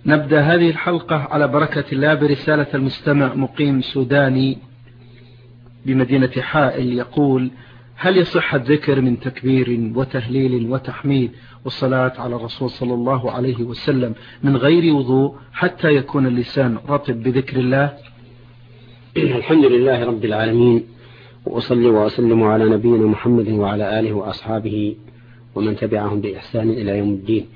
نبدأ هذه الحلقة على بركة الله برسالة المستمع مقيم سوداني بمدينة حائل يقول: هل يصح الذكر من تكبير وتهليل وتحميد والصلاة على الرسول صلى الله عليه وسلم من غير وضوء حتى يكون اللسان رطب بذكر الله؟ الحمد لله رب العالمين، وأصلي وأسلم على نبينا محمد وعلى آله وأصحابه ومن تبعهم بإحسان إلى يوم الدين.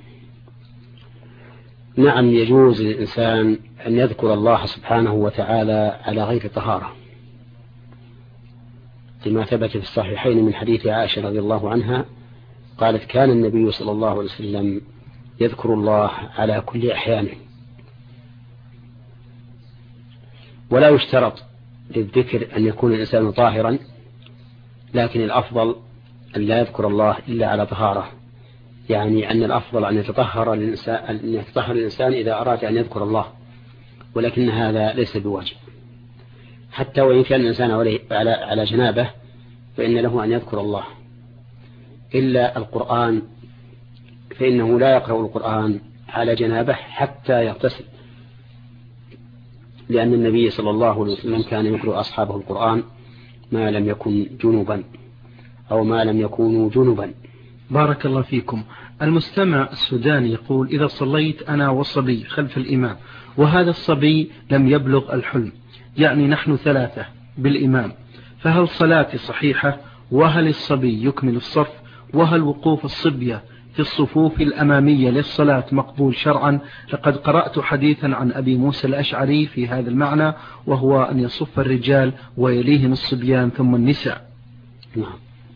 نعم، يجوز للإنسان أن يذكر الله سبحانه وتعالى على غير طهارة، لما ثبت في الصحيحين من حديث عائشة رضي الله عنها قالت: كان النبي صلى الله عليه وسلم يذكر الله على كل أحيانه. ولا يشترط للذكر أن يكون الإنسان طاهرا، لكن الأفضل أن لا يذكر الله إلا على طهارة، يعني أن الأفضل أن يتطهر الإنسان إذا أراد أن يذكر الله، ولكن هذا ليس بواجب. حتى وإن كان الإنسان على جنابه فإن له أن يذكر الله، إلا القرآن فإنه لا يقرأ القرآن على جنابه حتى يغتسل، لأن النبي صلى الله عليه وسلم كان يقرأ أصحابه القرآن ما لم يكن جنوبا أو ما لم يكونوا جنوبا. بارك الله فيكم. المستمع السوداني يقول: إذا صليت أنا والصبي خلف الإمام وهذا الصبي لم يبلغ الحلم، يعني نحن 3 بالإمام، فهل صلاتي صحيحة؟ وهل الصبي يكمل الصف؟ وهل وقوف الصبية في الصفوف الأمامية للصلاة مقبول شرعا؟ لقد قرأت حديثا عن أبي موسى الأشعري في هذا المعنى، وهو أن يصف الرجال ويليهم الصبيان ثم النساء. نعم.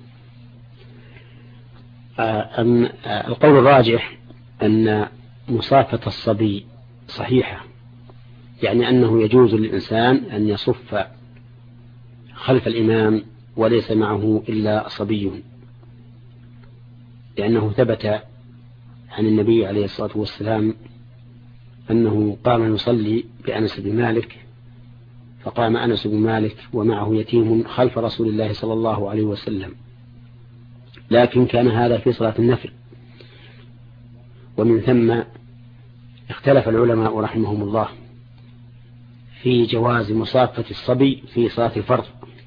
القول الراجح أن مصافة الصبي صحيحة، يعني أنه يجوز للإنسان أن يصف خلف الإمام وليس معه إلا صبي، لأنه ثبت عن النبي عليه الصلاة والسلام أنه قام يصلي بأنس بن مالك، فقام أنس بن مالك ومعه يتيم خلف رسول الله صلى الله عليه وسلم، لكن كان هذا في صلاة النفل. ومن ثم اختلف العلماء رحمهم الله في جواز مصافة الصبي في صلاة الفرض،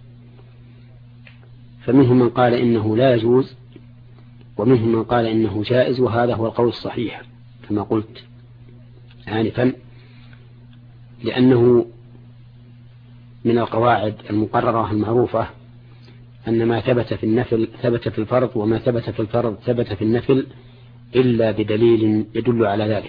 فمنهم من قال إنه لا يجوز، ومنهم من قال إنه جائز، وهذا هو القول الصحيح كما قلت آنفا، لأنه من القواعد المقررة المعروفة أن ما ثبت في النفل ثبت في الفرض، وما ثبت في الفرض ثبت في النفل إلا بدليل يدل على ذلك.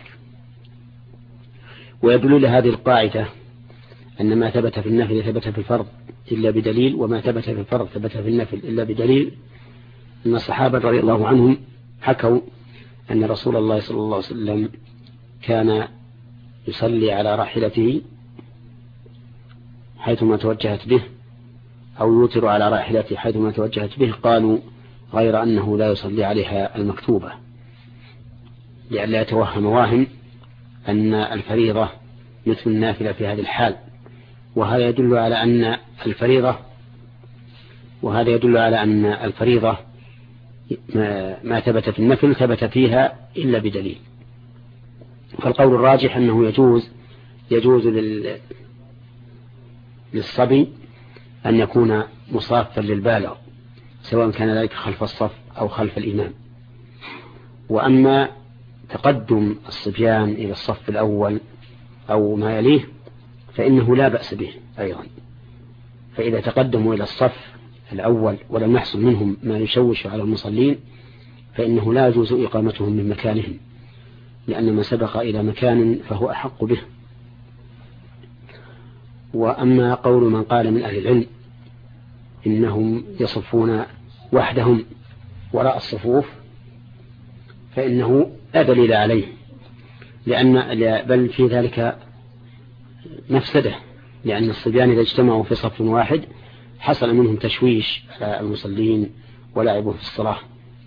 ويدل لهذه القاعدة أن ما ثبت في النفل ثبت في الفرض إلا بدليل، وما ثبت في الفرض ثبت في النفل إلا بدليل، أن الصحابة رضي الله عنهم حكوا أن رسول الله صلى الله عليه وسلم كان يصلي على راحلته حيثما توجهت به، أو يوتر على راحلته حيثما توجهت به، قالوا غير أنه لا يصلي عليها المكتوبة، لئلا يتوهم واهم أن الفريضة مثل النافلة في هذه الحال. وهذا يدل على أن الفريضة ما ثبت في النفل ثبت فيها إلا بدليل. فالقول الراجح أنه يجوز للصبي أن يكون مصافا للبالغ، سواء كان ذلك خلف الصف أو خلف الإمام. وأما تقدم الصبيان إلى الصف الأول أو ما يليه فإنه لا بأس به أيضا، فإذا تقدموا إلى الصف الأول ولم يحصل منهم ما يشوش على المصلين فإنه لا يجوز إقامتهم من مكانهم، لأن ما سبق إلى مكان فهو أحق به. وأما قول من قال من أهل العلم إنهم يصفون وحدهم وراء الصفوف فإنه لا دليل عليه، بل في ذلك مفسدة، لأن الصبيان إذا اجتمعوا في صف واحد حصل منهم تشويش على المصلين ولعبوا في الصلاة.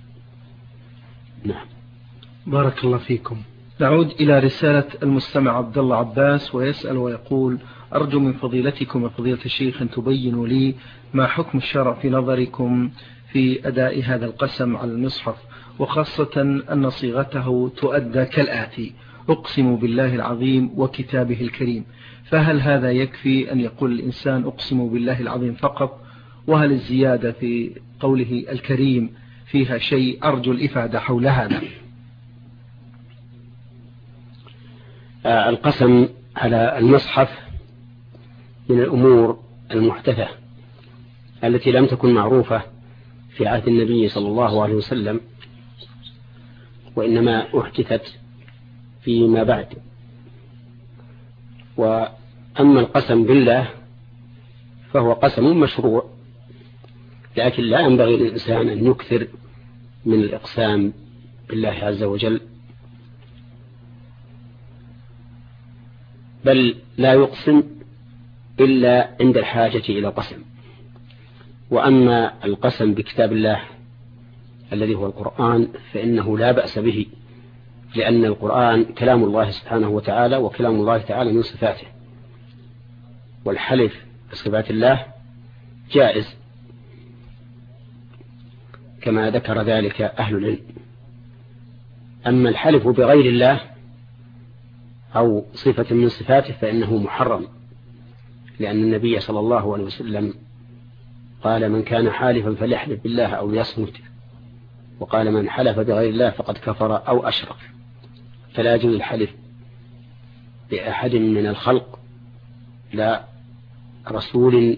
نعم. بارك الله فيكم. نعود إلى رسالة المستمع عبد الله عباس، ويسأل ويقول: أرجو من فضيلتكم وفضيلة الشيخ أن تبينوا لي ما حكم الشرع في نظركم في أداء هذا القسم على المصحف، وخاصة أن صيغته تؤدى كالآتي: أقسم بالله العظيم وكتابه الكريم، فهل هذا يكفي أن يقول الإنسان أقسم بالله العظيم فقط؟ وهل الزيادة في قوله الكريم فيها شيء؟ أرجو الإفادة حول هذا. القسم على المصحف من الأمور المحدثة التي لم تكن معروفة في عهد النبي صلى الله عليه وسلم، وإنما أحدثت فيما بعد. وأما القسم بالله فهو قسم مشروع، لكن لا ينبغي للإنسان أن يكثر من الإقسام بالله عز وجل، بل لا يقسم إلا عند الحاجة إلى قسم. وأما القسم بكتاب الله الذي هو القرآن فإنه لا بأس به، لأن القرآن كلام الله سبحانه وتعالى، وكلام الله تعالى من صفاته، والحلف بصفات الله جائز كما ذكر ذلك أهل العلم. أما الحلف بغير الله أو صفة من صفاته فإنه محرم، لأن النبي صلى الله عليه وسلم قال من كان حالفا فليحلف بالله أو يصمت، وقال من حلف بغير الله فقد كفر أو أشرك. فلا يجوز الحلف بأحد من الخلق، لا رسول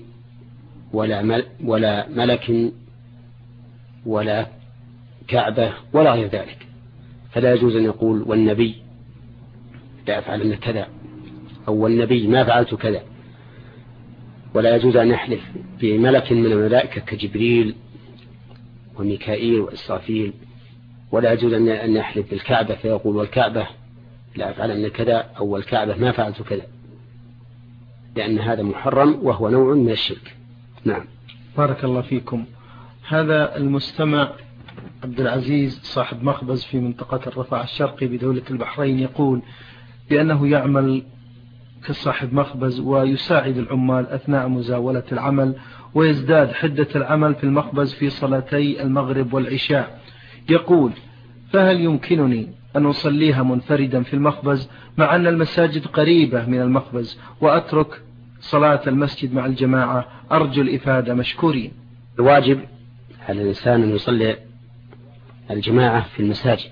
ولا ملك ولا كعبة ولا غير ذلك. فلا يجوز أن يقول والنبي لا أفعل كذا، أو والنبي ما فعلت كذا. ولا يجوز أن يحلف بملك من الملائكة كجبريل وميكائيل وإسرافيل. ولا يجوز أن يحلف بالكعبة فيقول والكعبة لا أفعل كذا، أو والكعبة ما فعلت كذا، لأن هذا محرم وهو نوع من الشرك. نعم. بارك الله فيكم. هذا المستمع عبد العزيز صاحب مخبز في منطقة الرفاع الشرقي بدولة البحرين يقول بأنه يعمل كصاحب مخبز ويساعد العمال أثناء مزاولة العمل، ويزداد حدة العمل في المخبز في صلاتي المغرب والعشاء. يقول فهل يمكنني أن أصليها منفردا في المخبز مع أن المساجد قريبة من المخبز، وأترك صلاة المسجد مع الجماعة؟ أرجو الإفادة مشكورين. الواجب على الإنسان أن يصلي الجماعة في المساجد،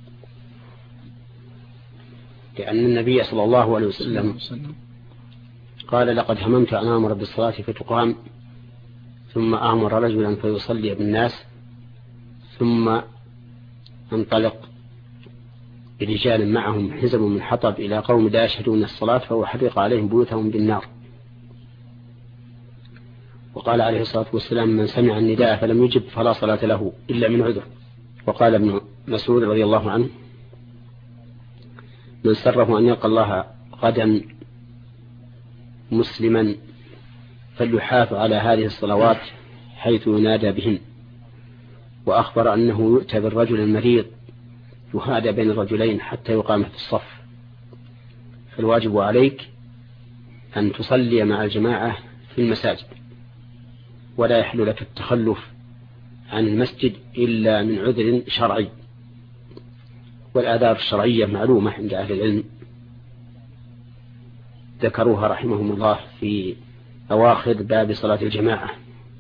لأن النبي صلى الله عليه وسلم قال لقد هممت أن آمر بالصلاة فتقام، ثم آمر رجلا فيصلي بالناس، ثم انطلق برجال معهم حزم من حطب إلى قوم لا يشهدون الصلاة فأحرق عليهم بيوتهم بالنار. وقال عليه الصلاة والسلام من سمع النداء فلم يجب فلا صلاة له إلا من عذر. وقال ابن مسعود رضي الله عنه من سره أن يلقى الله غدا مسلما فليحافظ على هذه الصلوات حيث ينادى بهن. وأخبر أنه يؤتى بالرجل المريض يهادى بين الرجلين حتى يقام في الصف. فالواجب عليك أن تصلي مع الجماعة في المساجد، ولا يحل لك التخلف عن المسجد إلا من عذر شرعي. والآداب الشرعية معلومة عند أهل العلم، ذكروها رحمهم الله في أواخر باب صلاة الجماعة.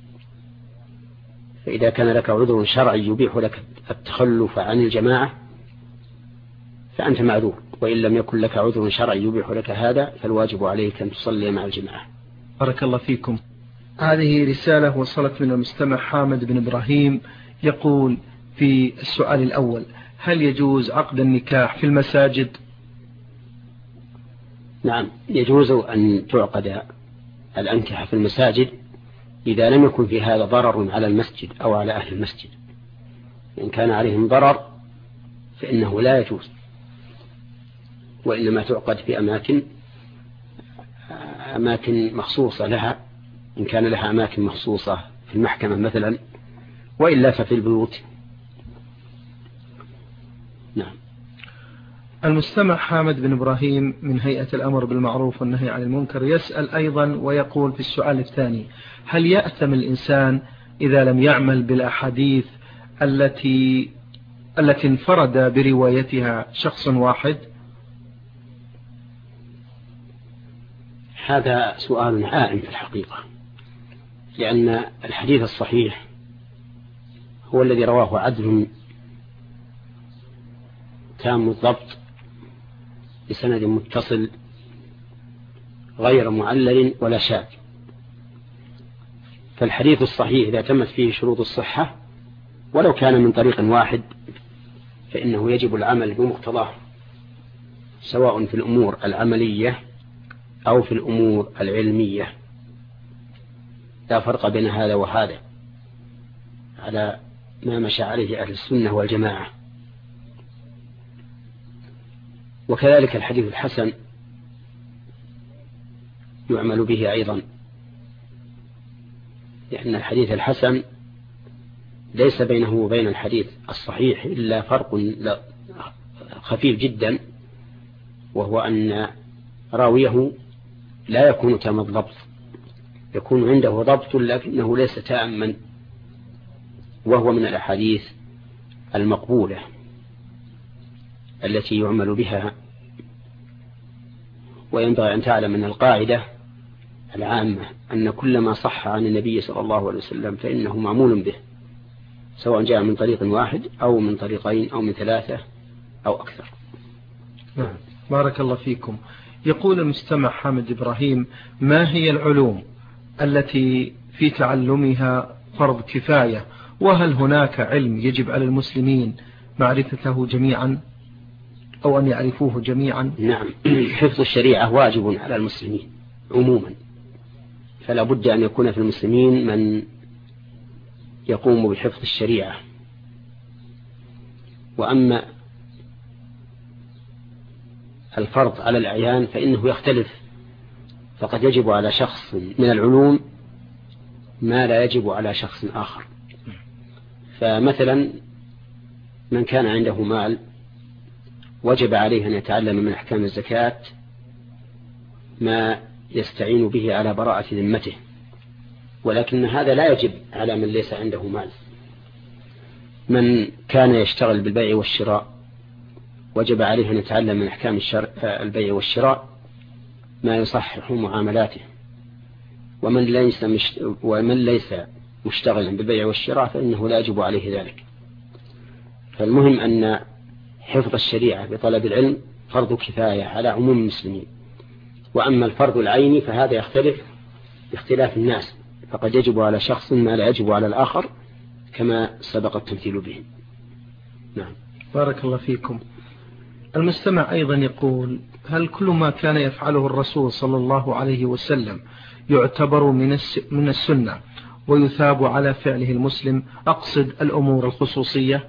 فإذا كان لك عذر شرعي يبيح لك التخلف عن الجماعة فأنت معذور، وإن لم يكن لك عذر شرعي يبيح لك هذا فالواجب عليك أن تصلي مع الجماعة. بارك الله فيكم. هذه رسالة وصلت من المستمع حامد بن إبراهيم يقول في السؤال الأول: هل يجوز عقد النكاح في المساجد؟ نعم، يجوز أن تعقد الأنكحة في المساجد إذا لم يكن في هذا ضرر على المسجد أو على أهل المسجد. إن كان عليهم ضرر فإنه لا يجوز، وإنما تعقد في أماكن مخصوصة لها، إن كان لها أماكن مخصوصة في المحكمة مثلا، وإلا ففي البيوت. نعم. المستمع حامد بن إبراهيم من هيئة الأمر بالمعروف والنهي عن المنكر يسأل أيضا ويقول في السؤال الثاني: هل يأثم الإنسان إذا لم يعمل بالأحاديث التي انفرد بروايتها شخص واحد؟ هذا سؤال عائم في الحقيقة، لأن الحديث الصحيح هو الذي رواه عدل تام الضبط بسند متصل غير معلل ولا شاذ. فالحديث الصحيح إذا تمت فيه شروط الصحة ولو كان من طريق واحد فإنه يجب العمل بمقتضاه، سواء في الأمور العملية أو في الأمور العلمية، لا فرق بين هذا وهذا على ما مشى عليه أهل السنة والجماعة. وكذلك الحديث الحسن يعمل به أيضا، لأن الحديث الحسن ليس بينه وبين الحديث الصحيح إلا فرق خفيف جدا، وهو أن راويه لا يكون تام الضبط، يكون عنده ضبط لكنه ليس تاما، وهو من الأحاديث المقبولة التي يعمل بها. وينبغي أن تعلم أن القاعدة العامة أن كل ما صح عن النبي صلى الله عليه وسلم فإنه معمول به، سواء جاء من طريق واحد أو من طريقين أو من ثلاثة أو أكثر. نعم، بارك الله فيكم. يقول المستمع حامد إبراهيم: ما هي العلوم التي في تعلمها فرض كفاية، وهل هناك علم يجب على المسلمين معرفته جميعا أو أن يعرفوه جميعا؟ نعم، حفظ الشريعة واجب على المسلمين عموما، فلا بد أن يكون في المسلمين من يقوم بحفظ الشريعة. وأما الفرض على الأعيان فإنه يختلف، فقد يجب على شخص من العلوم ما لا يجب على شخص آخر. فمثلا من كان عنده مال وجب عليه أن يتعلم من أحكام الزكاة ما يستعين به على براءة ذمته، ولكن هذا لا يجب على من ليس عنده مال. من كان يشتغل بالبيع والشراء وجب عليه أن يتعلم من أحكام البيع والشراء ما يصحح معاملاته، ومن ليس مشتغلا بالبيع والشراء فإنه لا يجب عليه ذلك. فالمهم أن حفظ الشريعة بطلب العلم فرض كفاية على عموم المسلمين. وأما الفرض العيني فهذا يختلف باختلاف الناس، فقد يجب على شخص ما لا يجب على الآخر كما سبق التمثيل به. نعم، بارك الله فيكم. المستمع أيضا يقول: هل كل ما كان يفعله الرسول صلى الله عليه وسلم يعتبر من السنة ويثاب على فعله المسلم؟ أقصد الأمور الخصوصية.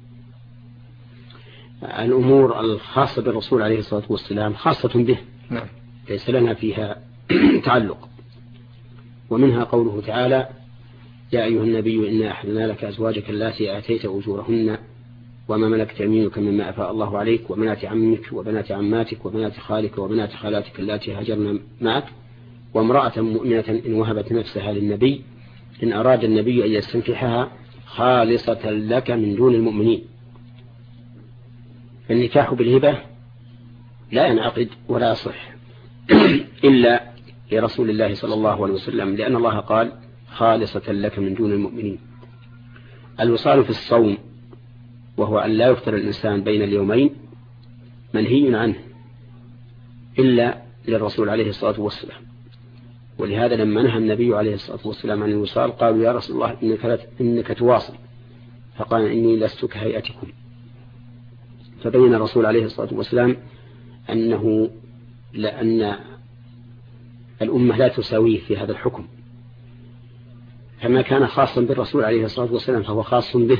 الأمور الخاصة بالرسول عليه الصلاة والسلام خاصة به، نعم، ليس لنا فيها تعلق. ومنها قوله تعالى: يا أيها النبي إنا أحللنا لك أزواجك اللاتي آتيت أجورهن وما ملكت يمينك مما أفاء الله عليك وبنات عمك وبنات عماتك وبنات خالك وبنات خالاتك اللاتي هاجرن معك وامرأة مؤمنة إن وهبت نفسها للنبي إن أراد النبي أن يستنكحها خالصة لك من دون المؤمنين. النكاح بالهبة لا ينعقد ولا يصح إلا لرسول الله صلى الله عليه وسلم، لأن الله قال: خالصة لك من دون المؤمنين. الوصال في الصوم وهو أن لا يفطر الإنسان بين اليومين منهي عنه إلا للرسول عليه الصلاة والسلام. ولهذا لما نهى النبي عليه الصلاة والسلام عن الوصال قالوا: يا رسول الله إنك تواصل، فقال: إني لست كهيئتكم. فبين الرسول عليه الصلاة والسلام لأن الأمة لا تساويه في هذا الحكم، فما كان خاصا بالرسول عليه الصلاة والسلام فهو خاص به،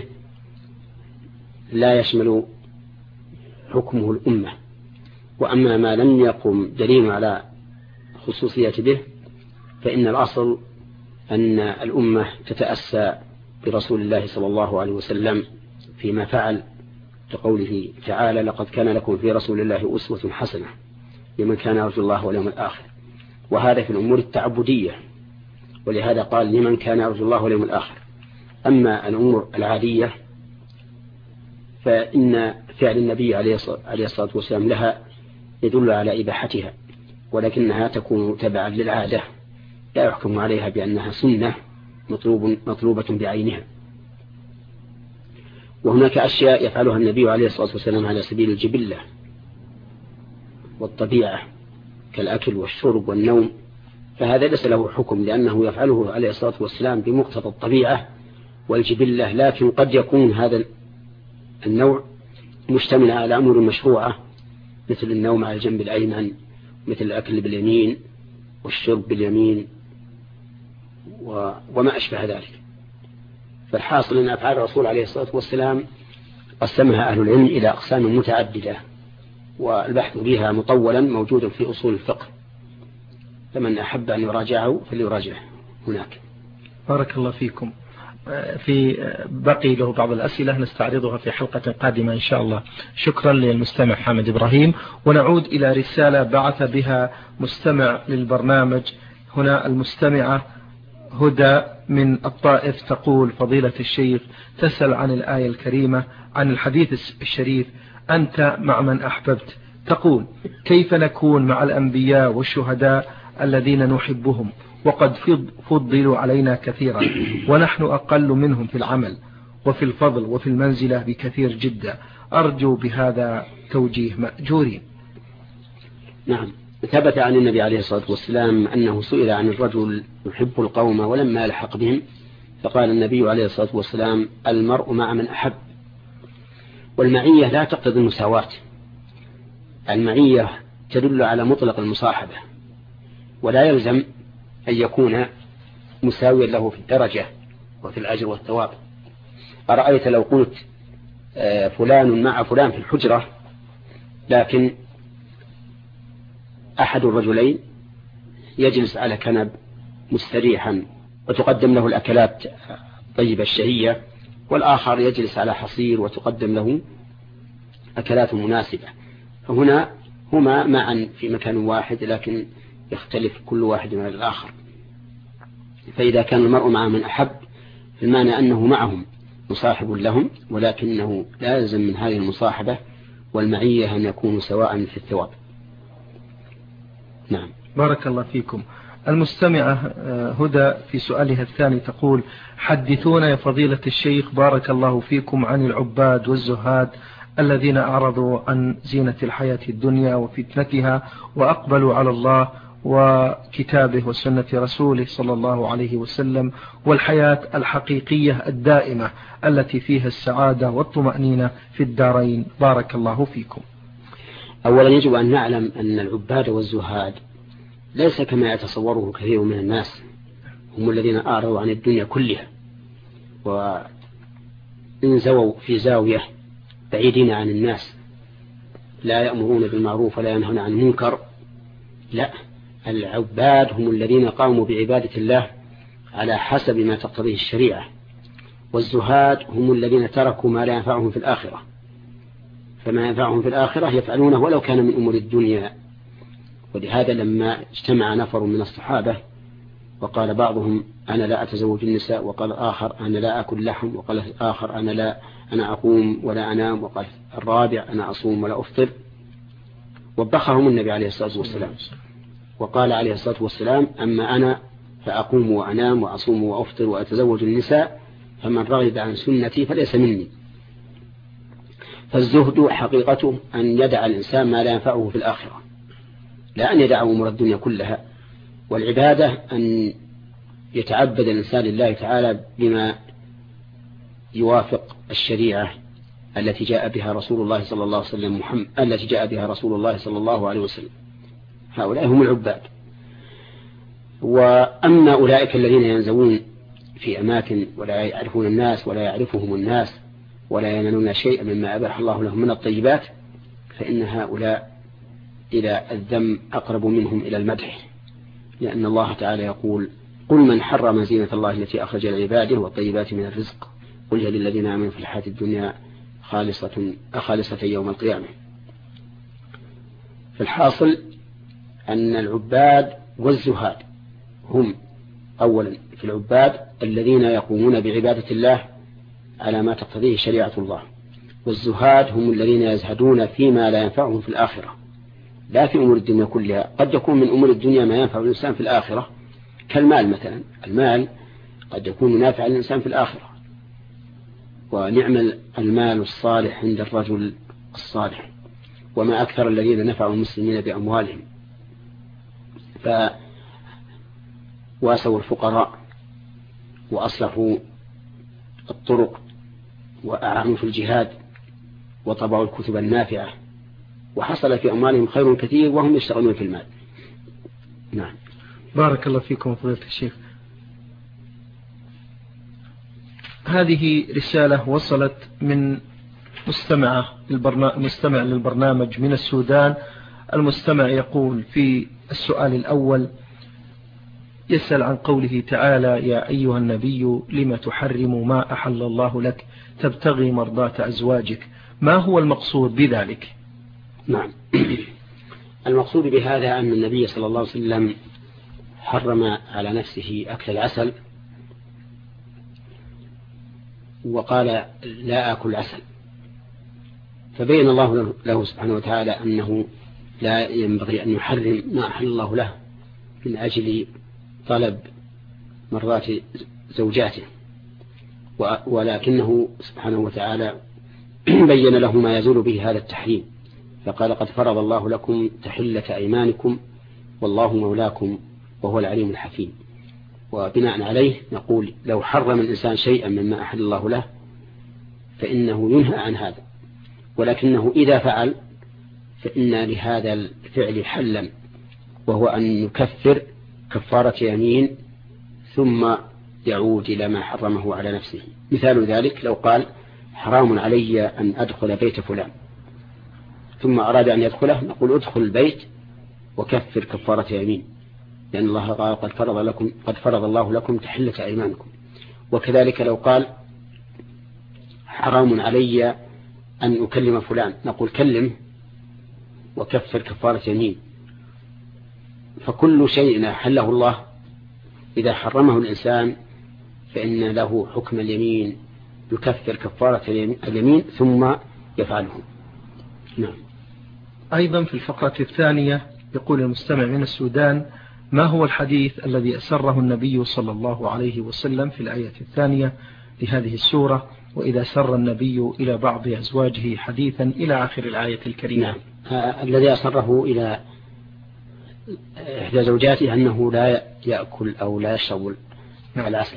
لا يشمل حكمه الأمة. وأما ما لم يقم دليل على خصوصية به فإن الأصل أن الأمة تتأسى برسول الله صلى الله عليه وسلم فيما فعل، لقوله تعالى: لقد كان لكم في رسول الله أسوة حسنة لمن كان يرجو الله واليوم الآخر. وهذا في الأمور التعبدية، ولهذا قال: لمن كان يرجو الله واليوم الآخر. أما الأمور العادية فإن فعل النبي عليه الصلاة والسلام لها يدل على إباحتها، ولكنها تكون تبعا للعادة لا يحكم عليها بأنها سنة مطلوبة بعينها. وهناك أشياء يفعلها النبي عليه الصلاة والسلام على سبيل الجبلة والطبيعة كالأكل والشرب والنوم، فهذا ليس له حكم لأنه يفعله عليه الصلاة والسلام بمقتضى الطبيعة والجبلة، لكن قد يكون هذا النوع مشتمل على أمور مشروعة مثل النوم على الجنب الأيمن، مثل الأكل باليمين والشرب باليمين وما أشبه ذلك. فالحاصل أن أفعال الرسول عليه الصلاة والسلام قسمها أهل العلم إلى أقسام متعددة، والبحث بها مطولا موجود في أصول الفقه، فمن أحب أن يراجعه فليراجعه هناك. بارك الله فيكم. في بقي له بعض الأسئلة نستعرضها في حلقة قادمة إن شاء الله. شكرا للمستمع حامد إبراهيم. ونعود إلى رسالة بعث بها مستمع للبرنامج. هنا المستمعة هدى من الطائف تقول: فضيلة الشيخ، تسأل عن الآية الكريمة عن الحديث الشريف أنت مع من أحببت. تقول: كيف نكون مع الأنبياء والشهداء الذين نحبهم وقد فضلوا علينا كثيرا ونحن أقل منهم في العمل وفي الفضل وفي المنزلة بكثير جدا؟ أرجو بهذا توجيه مأجورين. نعم، ثبت عن النبي عليه الصلاة والسلام أنه سئل عن الرجل يحب القوم ولما لحق بهم، فقال النبي عليه الصلاة والسلام: المرء مع من أحب. والمعية لا تقتضي المساواة، المعية تدل على مطلق المصاحبة، ولا يلزم أن يكون مساويا له في الدرجة وفي الأجر والثواب. أرأيت لو قلت فلان مع فلان في الحجرة، لكن أحد الرجلين يجلس على كنب مستريحا وتقدم له الأكلات طيبة الشهية، والآخر يجلس على حصير وتقدم له أكلات مناسبة، فهنا هما معا في مكان واحد لكن يختلف كل واحد من الآخر. فإذا كان المرء مع من أحب المعنى أنه معهم مصاحب لهم، ولكنه لا يلزم من هذه المصاحبة والمعية أن يكونوا سواء في الثواب. نعم. بارك الله فيكم. المستمعة هدى في سؤالها الثاني تقول: حدثونا يا فضيلة الشيخ بارك الله فيكم عن العباد والزهاد الذين أعرضوا عن زينة الحياة الدنيا وفتنتها وأقبلوا على الله وكتابه وسنة رسوله صلى الله عليه وسلم والحياة الحقيقية الدائمة التي فيها السعادة والطمأنينة في الدارين. بارك الله فيكم. أولا يجب أن نعلم أن العباد والزهاد ليس كما يتصوره كثير من الناس، هم الذين أعرضوا عن الدنيا كلها وانزووا في زاوية بعيدين عن الناس، لا يأمرون بالمعروف ولا ينهون عن المنكر. لا، العباد هم الذين قاموا بعبادة الله على حسب ما تقتضيه الشريعة، والزهاد هم الذين تركوا ما لا ينفعهم في الآخرة، فما ينفعهم في الآخرة يفعلونه ولو كان من أمور الدنيا. ولهذا لما اجتمع نفر من الصحابة وقال بعضهم: أنا لا أتزوج النساء، وقال الآخر: أنا لا أكل لحم، وقال الآخر: أنا أقوم ولا أنام، وقال الرابع: أنا أصوم ولا أفطر، وبخهم النبي عليه الصلاة والسلام وقال عليه الصلاة والسلام: أما أنا فأقوم وأنام وأصوم وأفطر وأتزوج النساء، فمن رغب عن سنتي فليس مني. فالزهد حقيقته أن يدع الإنسان ما لا ينفعه في الآخرة، لا أن يدع أمور الدنيا كلها. والعبادة أن يتعبد الإنسان لله تعالى بما يوافق الشريعة التي جاء بها رسول الله صلى الله عليه وسلم التي جاء بها رسول الله صلى الله عليه وسلم. هؤلاء هم العباد. وأما أولئك الذين ينزوون في أماكن ولا يعرفون الناس ولا يعرفهم الناس ولا ينالون شيئا مما أباح الله لهم من الطيبات، فإن هؤلاء إلى الذم أقرب منهم إلى المدح، لأن الله تعالى يقول: قل من حرم زينة الله التي أخرج لعباده والطيبات من الرزق قل هي للذين آمنوا في الحياة الدنيا خالصة يوم القيامة. فالحاصل أن العباد والزهاد هم أولا في العباد الذين يقومون بعبادة الله على ما تقتضيه شريعة الله، والزهاد هم الذين يزهدون فيما لا ينفعهم في الآخرة، لا في أمور الدنيا كلها. قد يكون من أمور الدنيا ما ينفع الإنسان في الآخرة، كالمال مثلا، المال قد يكون نافع الإنسان في الآخرة، ونعم المال الصالح عند الرجل الصالح، وما أكثر الذين نفعوا المسلمين بأموالهم فواسوا الفقراء وأصلحوا الطرق وأعانوا في الجهاد وطبعوا الكتب النافعة، وحصل في أموالهم خير كثير وهم يشتغلون في المال. نعم. بارك الله فيكم فضيلة الشيخ. هذه رسالة وصلت من مستمع للبرنامج من السودان. المستمع يقول في السؤال الأول، يسأل عن قوله تعالى: يا أيها النبي لم تحرم ما أحل الله لك تبتغي مرضات أزواجك، ما هو المقصود بذلك؟ نعم. المقصود بهذا أن النبي صلى الله عليه وسلم حرم على نفسه أكل العسل، وقال لا أكل عسل، فبين الله له سبحانه وتعالى أنه لا ينبغي أن يحرم ما أحل الله له من أجل طلب مرضات زوجاته، ولكنه سبحانه وتعالى بين له ما يزول به هذا التحريم، فقال: قد فرض الله لكم تحلة أيمانكم والله مولاكم وهو العليم الحكيم. وبناء عليه نقول: لو حرم الإنسان شيئا مما أحل الله له فإنه ينهى عن هذا، ولكنه إذا فعل فإن لهذا الفعل حلا، وهو أن يكفر كفارة يمين ثم يعود إلى ما حرمه على نفسه. مثال ذلك لو قال: حرام علي أن أدخل بيت فلان، ثم أراد أن يدخله، نقول: ادخل البيت وكفر كفارة يمين، لأن الله قال: قد فرض الله لكم تحلة أيمانكم. وكذلك لو قال: حرام علي أن أكلم فلان، نقول: كلم وكفر كفارة يمين. فكل شيء حله الله إذا حرمه الإنسان فإن له حكم اليمين، يكفر كفارة اليمين ثم يفعله. نعم. أيضا في الفقرة الثانية يقول المستمع من السودان: ما هو الحديث الذي أسره النبي صلى الله عليه وسلم في الآية الثانية لهذه السورة: وإذا سر النبي إلى بعض أزواجه حديثا إلى آخر الآية الكريمة؟ نعم. الذي أسره إلى إحدى زوجاته أنه لا يأكل أو لا يشرب العسل.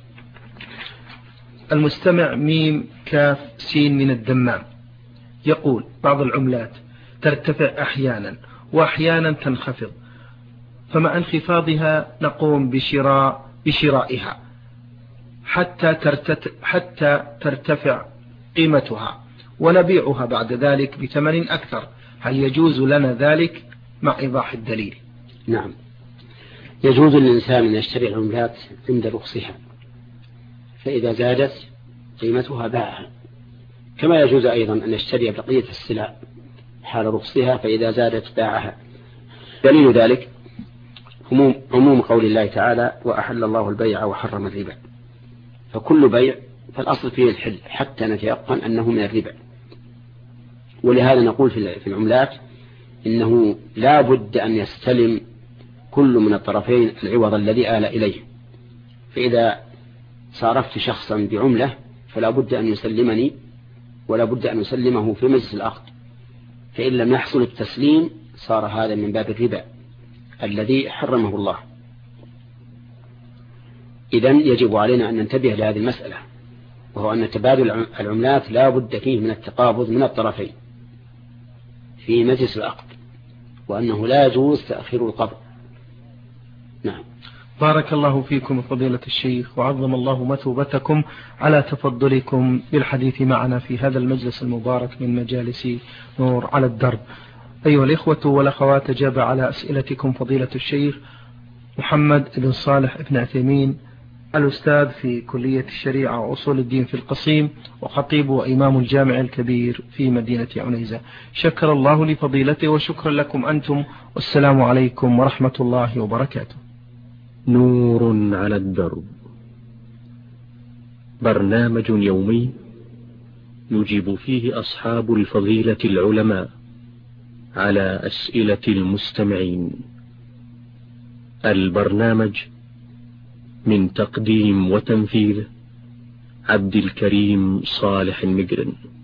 المستمع ميم كاف سين من الدمام يقول: بعض العملات ترتفع أحيانا وأحيانا تنخفض، فمع انخفاضها نقوم بشرائها حتى ترتفع قيمتها ونبيعها بعد ذلك بثمن أكثر، هل يجوز لنا ذلك مع إيضاح الدليل؟ نعم، يجوز للإنسان أن يشتري العملات عند رخصها، فإذا زادت قيمتها باعها، كما يجوز أيضا أن يشتري بقية السلع حال رخصها فإذا زادت باعها. دليل ذلك عموم قول الله تعالى: وأحل الله البيع وحرم الربا، فكل بيع فالأصل فيه الحل حتى نتيقن أنه من الربا. ولهذا نقول في العملات إنه لا بد أن يستلم كل من الطرفين العوض الذي آل إليه، فإذا صارفت شخصا بعملة فلا بد أن يسلمني ولا بد أن يسلمه في مجلس العقد، فإن لم يحصل التسليم صار هذا من باب الربا الذي حرمه الله. إذن يجب علينا أن ننتبه لهذه المسألة، وهو أن تبادل العملات لا بد فيه من التقابض من الطرفين في مجلس العقد، وأنه لا يجوز تأخير القبض. نعم. بارك الله فيكم فضيلة الشيخ، وعظم الله مثوبتكم على تفضلكم بالحديث معنا في هذا المجلس المبارك من مجالس نور على الدرب. أيها الإخوة والأخوات، أجاب على أسئلتكم فضيلة الشيخ محمد بن صالح بن عثيمين، الأستاذ في كلية الشريعة وأصول الدين في القصيم، وخطيب وإمام الجامع الكبير في مدينة عنيزة. شكر الله لفضيلته وشكرا لكم أنتم، والسلام عليكم ورحمة الله وبركاته. نور على الدرب، برنامج يومي يجيب فيه أصحاب الفضيلة العلماء على أسئلة المستمعين. البرنامج من تقديم وتنفيذ عبد الكريم صالح المقرن.